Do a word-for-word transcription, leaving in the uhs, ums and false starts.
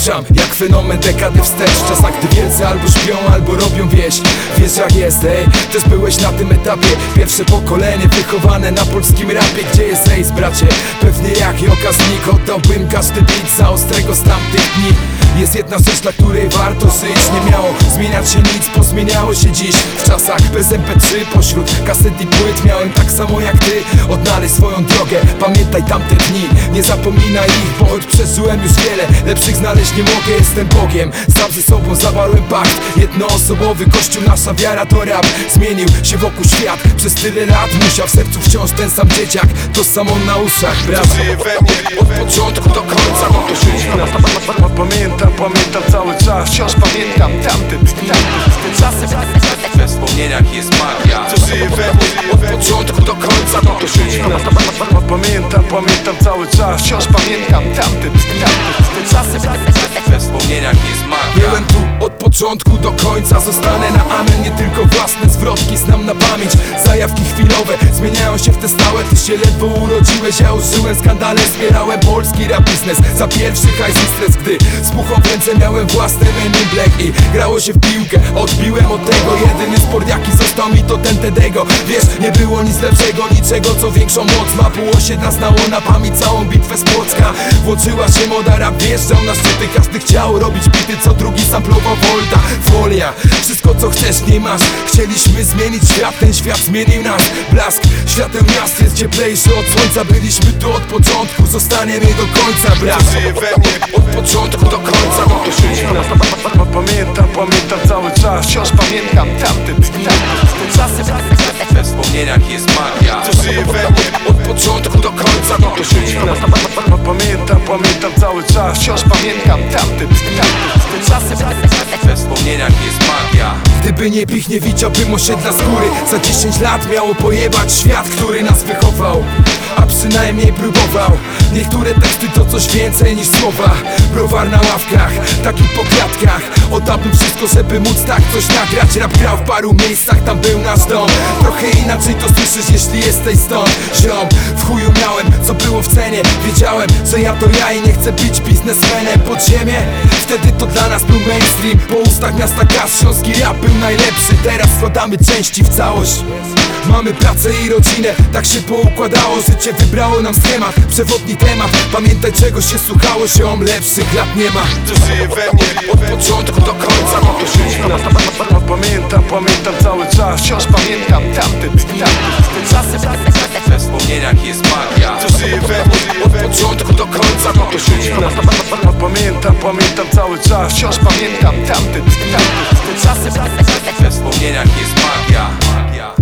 Puszczam jak fenomen dekady wstecz, w czasach gdy wielcy albo śpią, albo robią wieś. Wiesz jak jest, ej, też byłeś na tym etapie. Pierwsze pokolenie wychowane na polskim rapie. Gdzie jest Ace, bracie? Pewnie jak i okaznik oddałbym każdy beat za ostrego z tamtych dni. Jest jedna rzecz, dla której warto żyć. Nie miało zmieniać się nic, pozmieniało się dziś. W czasach bez em pe trzy pośród kaset i płyt miałem tak samo jak ty odnaleźć swoją drogę. Pamiętaj tamte dni, nie zapominaj ich, bo choć przeżyłem już wiele, lepszych znaleźć nie mogę, jestem Bogiem. Sam ze sobą zawarłem pakt, jednoosobowy kościół, nasza wiara to rap. Zmienił się wokół świat, przez tyle lat musiał w sercu wciąż ten sam dzieciak. To samo na uszach, brat. To żyje we mnie od początku do końca, bo to życie. Pamiętam, pamiętam cały czas, wciąż pamiętam tamte dni. Czasem we wspomnieniach jest magia. to żyje we mnie od początku do końca, bo to życie. Pamiętam, pamiętam cały czas, wciąż pamiętam tamte dni. Czasem We wspomnieniach jest magia. Byłem tu od początku do końca, zostanę na amen. Nie tylko własne zwrotki znam na pamięć. Zajawki chwilowe zmieniają się w te stałe. Ty się ledwo urodziłeś, ja użyłem skandale. Wspierałem polski rap biznes za pierwszy hajs i stres. Gdy spuchą w ręce miałem własne Men in Black i grało się w piłkę, odbiłem od tego. Jedyny sport jaki został mi to ten Tedego. Wiesz, nie było nic lepszego, niczego co większą moc ma. Pół osiedla znało na pamięć całą bitwę z Płocka. Włączyła się moda, rap wjeżdżał na szczyty. Każdy chciał robić bity, co drugi samplował Volta. Folia, wszystko co chcesz nie masz. Chcieliśmy zmienić świat, ten świat zmienił nas. Blask, świateł miast jest cieplejszy od słońca. Byliśmy tu od początku, zostaniemy do końca, brat. to żyje we mnie od początku do końca, bo to życie. Pamiętam, pamiętam cały czas, wciąż pamiętam tamte dni. Czasem We wspomnieniach jest magia. to żyje we mnie od początku do końca, bo to życie. Pamiętam, pamiętam cały czas, wciąż pamiętam tamte dni. Czasem We wspomnieniach jest magia. Gdyby nie pich, nie widziałbym osiedla z góry. Za dziesięć lat miało pojebać świat, który nas wychował, a przynajmniej próbował. Niektóre teksty to coś więcej niż słowa. Browar na ławkach, taki po klatkach. Oddałbym wszystko, żeby móc tak coś nagrać. Rap grał w paru miejscach, tam był nasz dom. Trochę inaczej to słyszysz, jeśli jesteś stąd. Ziom, w chuju miałem, co było w cenie. Wiedziałem, że ja to ja i nie chcę być biznesmenem. Pod ziemię, wtedy to dla nas był mainstream. Po ustach miasta gaz, śląski rap był najlepszy. Teraz składamy części w całość. Mamy pracę i rodzinę, tak się poukładało. Życie wybrało nam schemat, przewodni temat. Pamiętaj czego się słuchało, ziom, lepszych lat nie ma. to żyje we mnie od początku do końca, bo to życie. Pamiętam, pamiętam cały czas, wciąż pamiętam tamte dni. Czasem We wspomnieniach jest magia. to żyje we mnie od początku do końca, bo to życie. Pamiętam, pamiętam cały czas, wciąż pamiętam tamte dni. Czasem We wspomnieniach jest magia.